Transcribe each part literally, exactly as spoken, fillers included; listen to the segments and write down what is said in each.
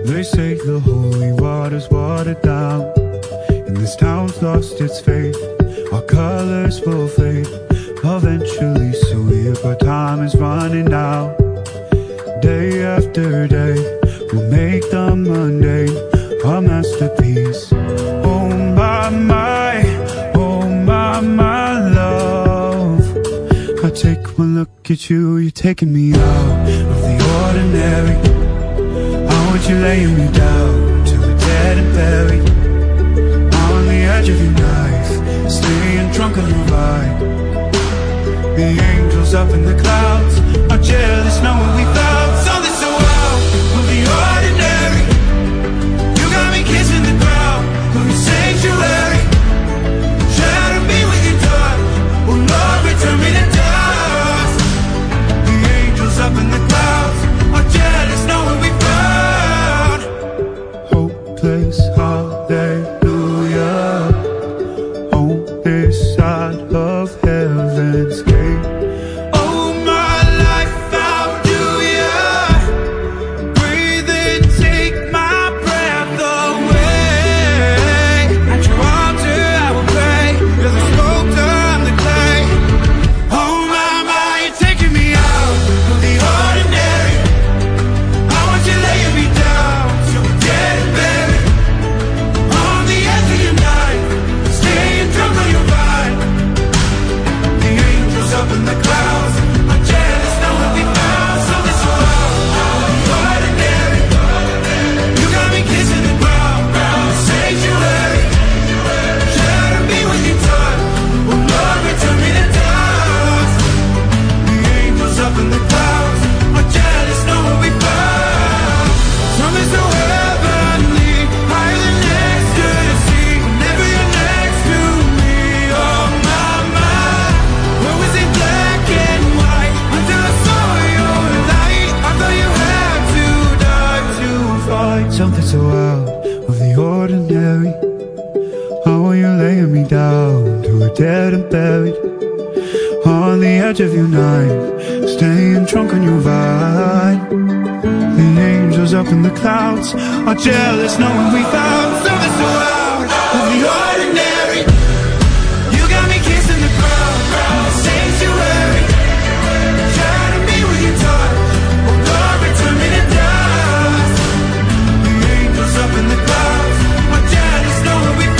They say the holy water's watered down, and this town's lost its faith. Our colors will fade eventually, so weird, but time is running out. Day after day, we'll make the mundane a masterpiece. Oh my, my, oh my, my love. I take one look at you, you're taking me out of the ordinary. How would you lay me down to a dead and buried? On the edge of your knife, staying drunk on your ride. The angels up in the clouds are jealous knowing we found something so out of the ordinary. You got me kissing the ground of your sanctuary. Shadow me with your touch, oh Lord, return me to dust. The angels up in the clouds are jealous knowing we found hopeless hallelujah on this side of heaven's gate. Something so out of the ordinary. How are you laying me down to a dead and buried? On the edge of your knife, staying drunk on your vine. The angels up in the clouds are jealous knowing we found something so out of the ordinary. You got me kissing the ground, the sanctuary. Shadow me with your touch, oh Lord, return me to dust. Up in the clouds, my jealous knowing we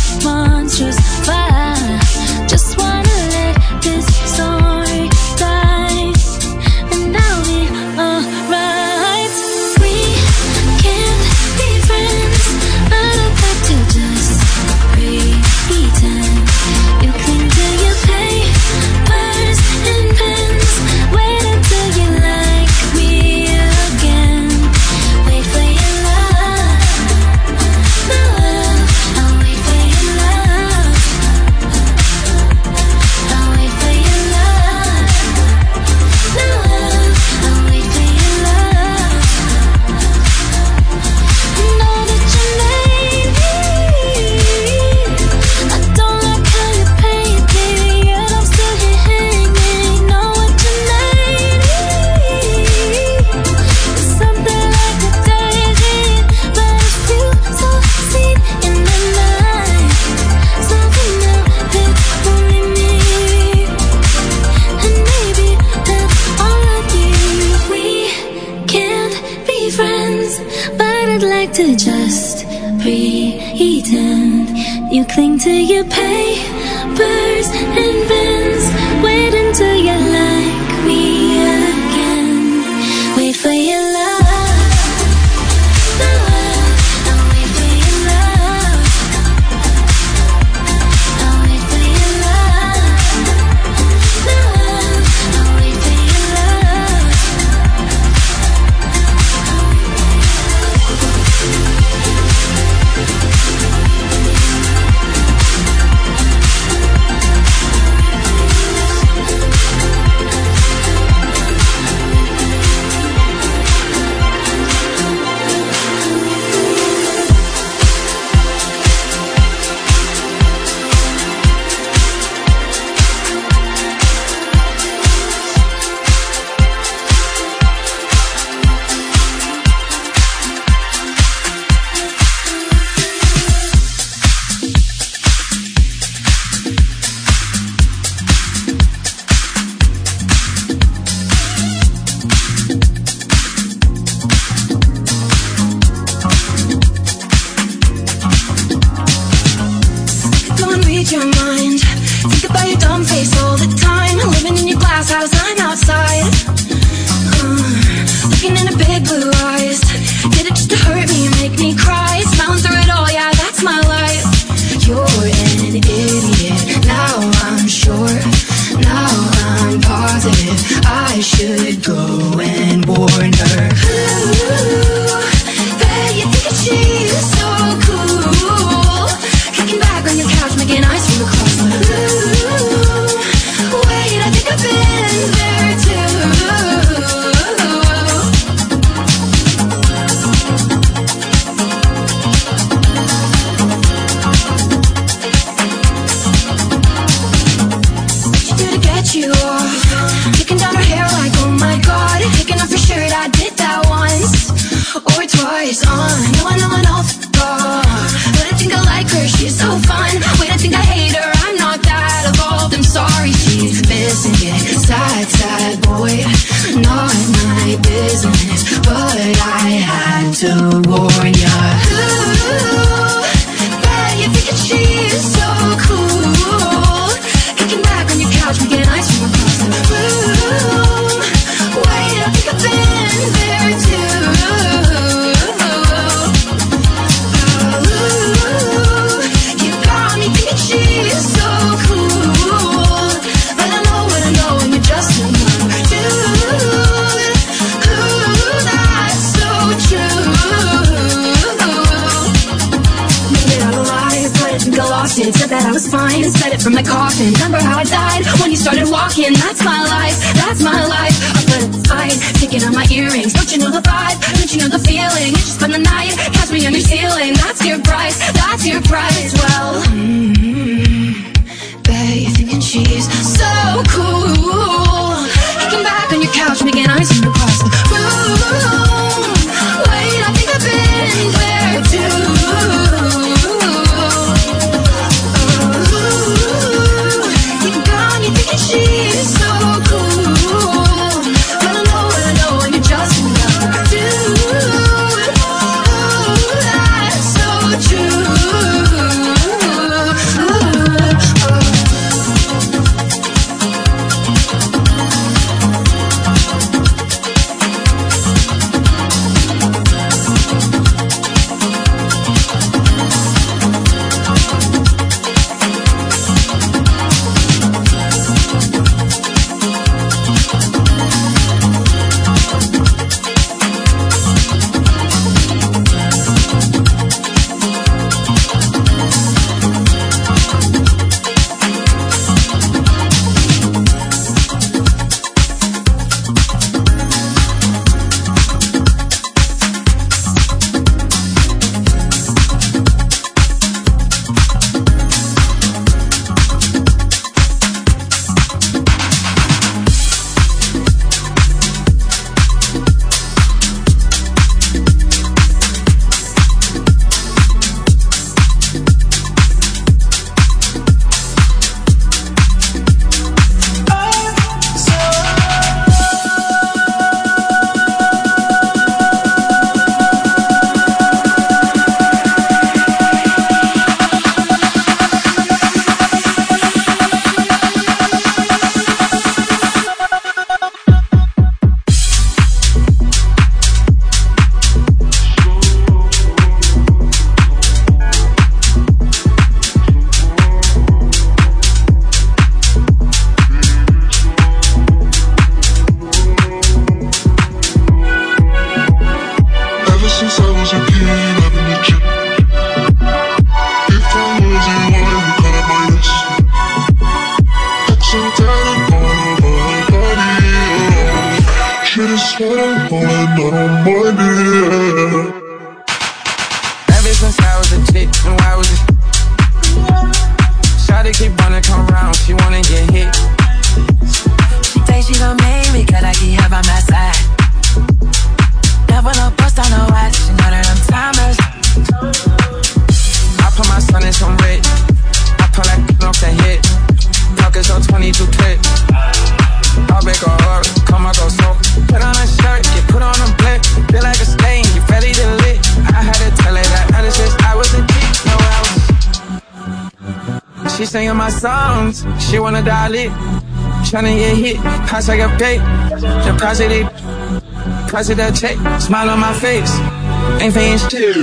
monstrous, but I just wanna let this story die, and I'll be alright. We can't be friends, but I'd like to just pretend. You cling to your papers and pens. Wait until you like me again. Wait for your love, love. I'll wait for your love. I'll wait for your love, love. I'll wait for your love. Know that you made me. I don't like how you paint me, yet I'm still here hanging. Know what you made me. It's something like a daisy, but it feels so sweet in the night. Something now that's only me, and maybe that's all I need. We can't be friends, but I'd like to just pretend. You cling to your papers and pens. Wait until you like me again. Wait for your love, love. I'll wait for your love. I'll wait for your love, love. I'll wait for your love. Don't read your mind. Think about your dumb face all the time. Living in your glass house, I'm outside. Uh, looking into big blue eyes. Did it just to hurt me, make me cry. Smiling through it all, yeah, that's my life. You're an idiot, now I'm sure. Now I'm positive I should go and warn her. Ooh, bet you think that she's so cool. Kicking back on your couch, making ice from across the room. Wait, I think I've been there too. What you do to get you off? Kicking down her hair like, oh my god. Taking off your shirt, I did that once or twice. Uh, no one, no one else. But I think I like her, she's so fun. Wait, I think I hate her, I'm not that evolved. I'm sorry, she's missing it. Sad, sad boy, not my business, but I had to warn ya. Ooh, bet you think that she's so cool. Kicking back on your couch, making ice from across the room. Wait, I think I've been there too. You got me thinking she's so cool, but I know what I know, and you're just another dude. Ooh, that's so true. Made it out alive, but I think I lost it. Said that I was fine and said it from my coffin. Remember how I died when you started walking? That's my life, that's my life. I put it aside, taking out my earrings. Don't you know the vibe? Don't you know the feeling? You just spend the night, catch me on your ceiling. That's your price, that's your price. Well, mm-hmm. Bet you're thinking she's so cool. Kicking back on your couch, making ice from across the room. Wait, I think I've been there too. You got me thinking she's so cool, but I know what I know, and you're just another dude. Ooh, that's so true. Shawty keep wanna come round, she wanna get hit. She thinks she gon' make me, cause I keep her by my side. Never no bust on no watch, she know that I'm timeless. I put my son in some red. I pull that off the hit. Pockets on twenty-two clip. I'll break her up, come out go smoke. Put on a shirt, get put on a blick. Feel like a stain, you ready to lit. I had to tell her that ever since I was a kid, no else. She singing my songs, she wanna dial it. Tryna get hit, pass like a pay. Deposit it, deposit that check. Smile on my face, ain't paying shit.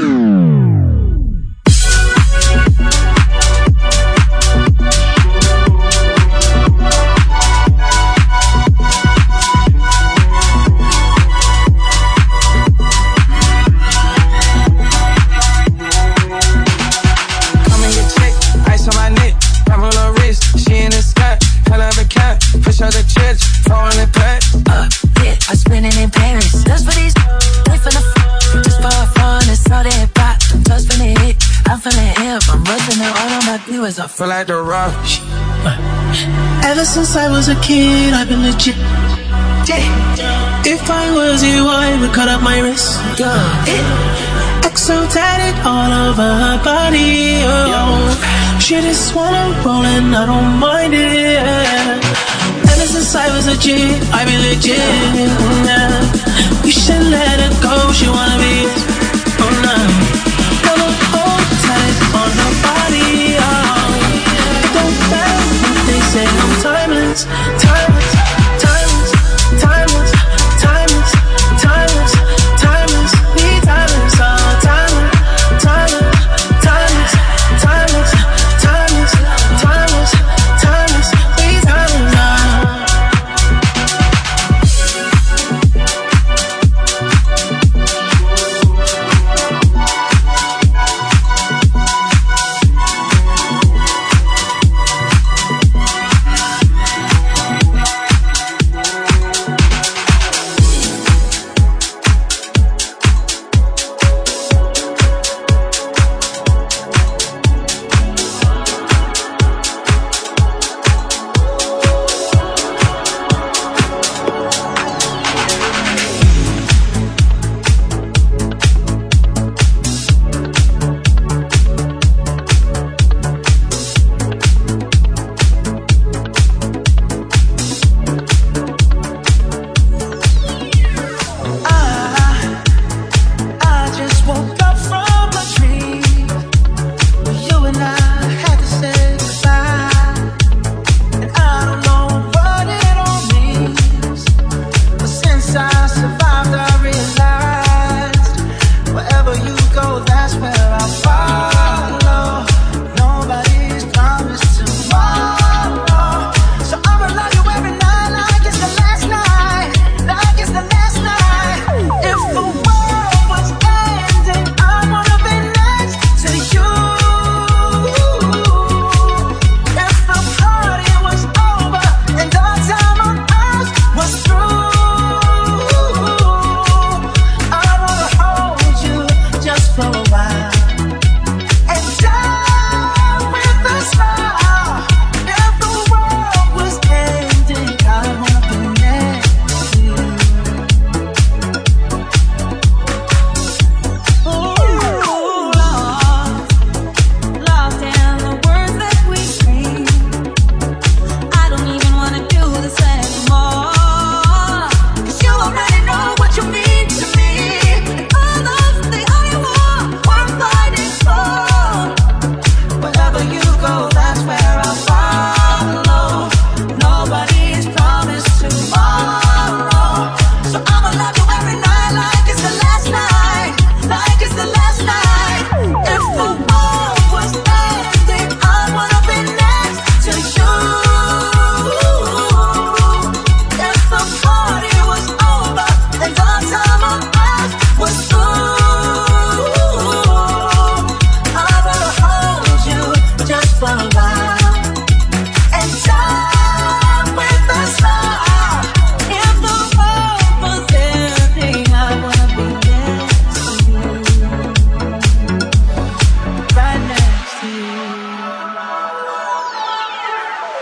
I feel like the rush. Ever since I was a kid, I've been legit. If I was you, I would cut up my wrist. X O tatted all over her body. Oh. She just wanna roll and I don't mind it. Ever since I was a G, I've been legit. You should let her go, she wanna be. Oh no, wanna hold tight on her body. Oh. They say I'm timeless, timeless, timeless, timeless, timeless, timeless, timeless, be timeless, oh, timeless, timeless, timeless, timeless, timeless, timeless, timeless, be timeless, oh.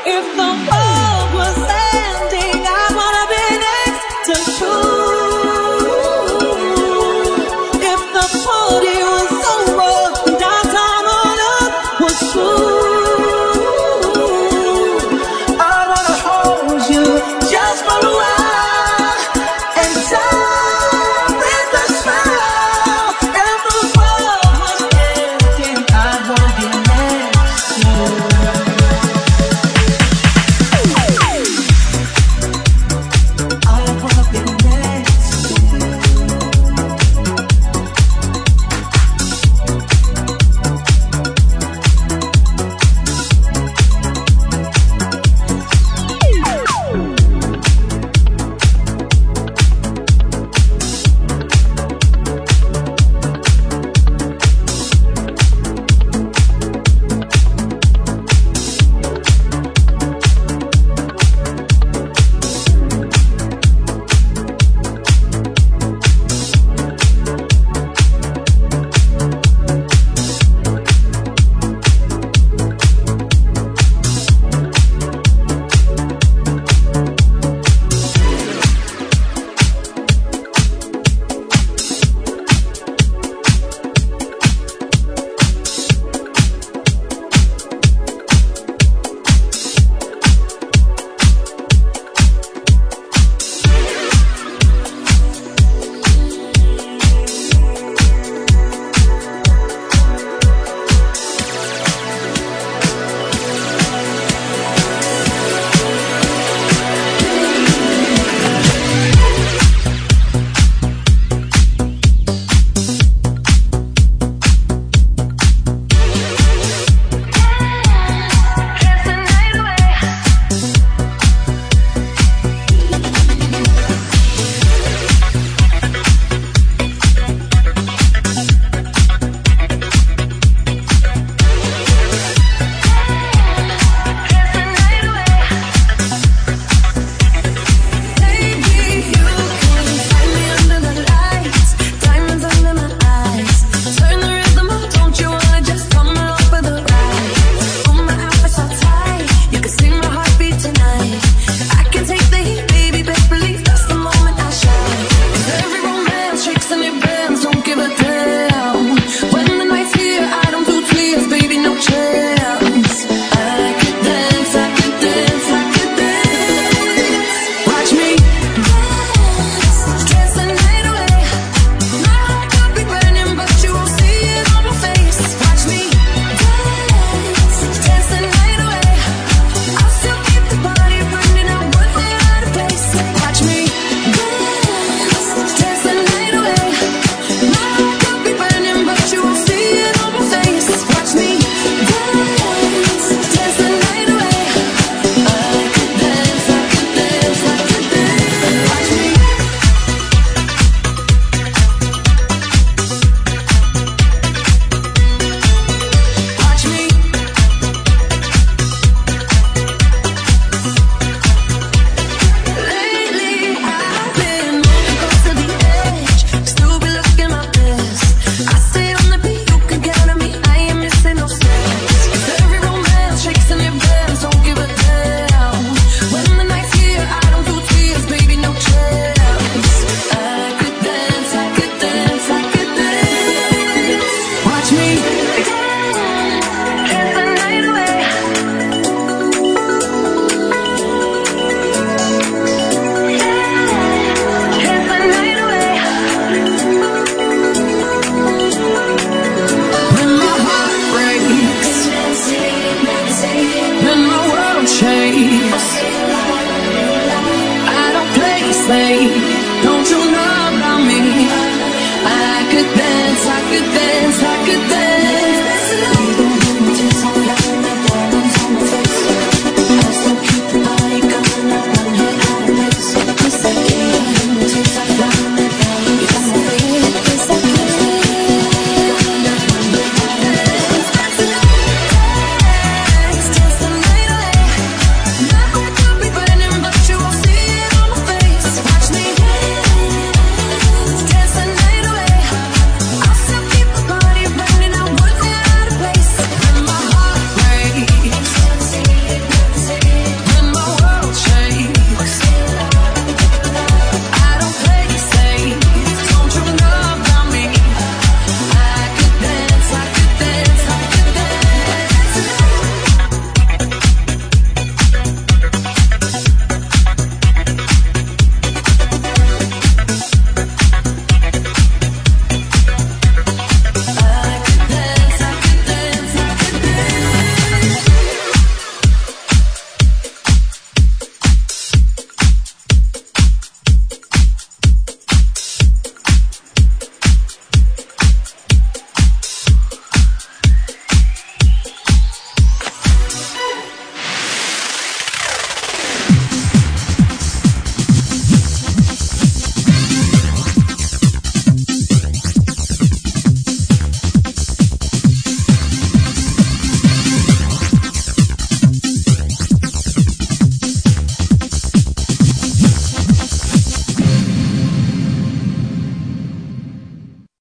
Don't you know about me? I could dance, I could dance, I could dance.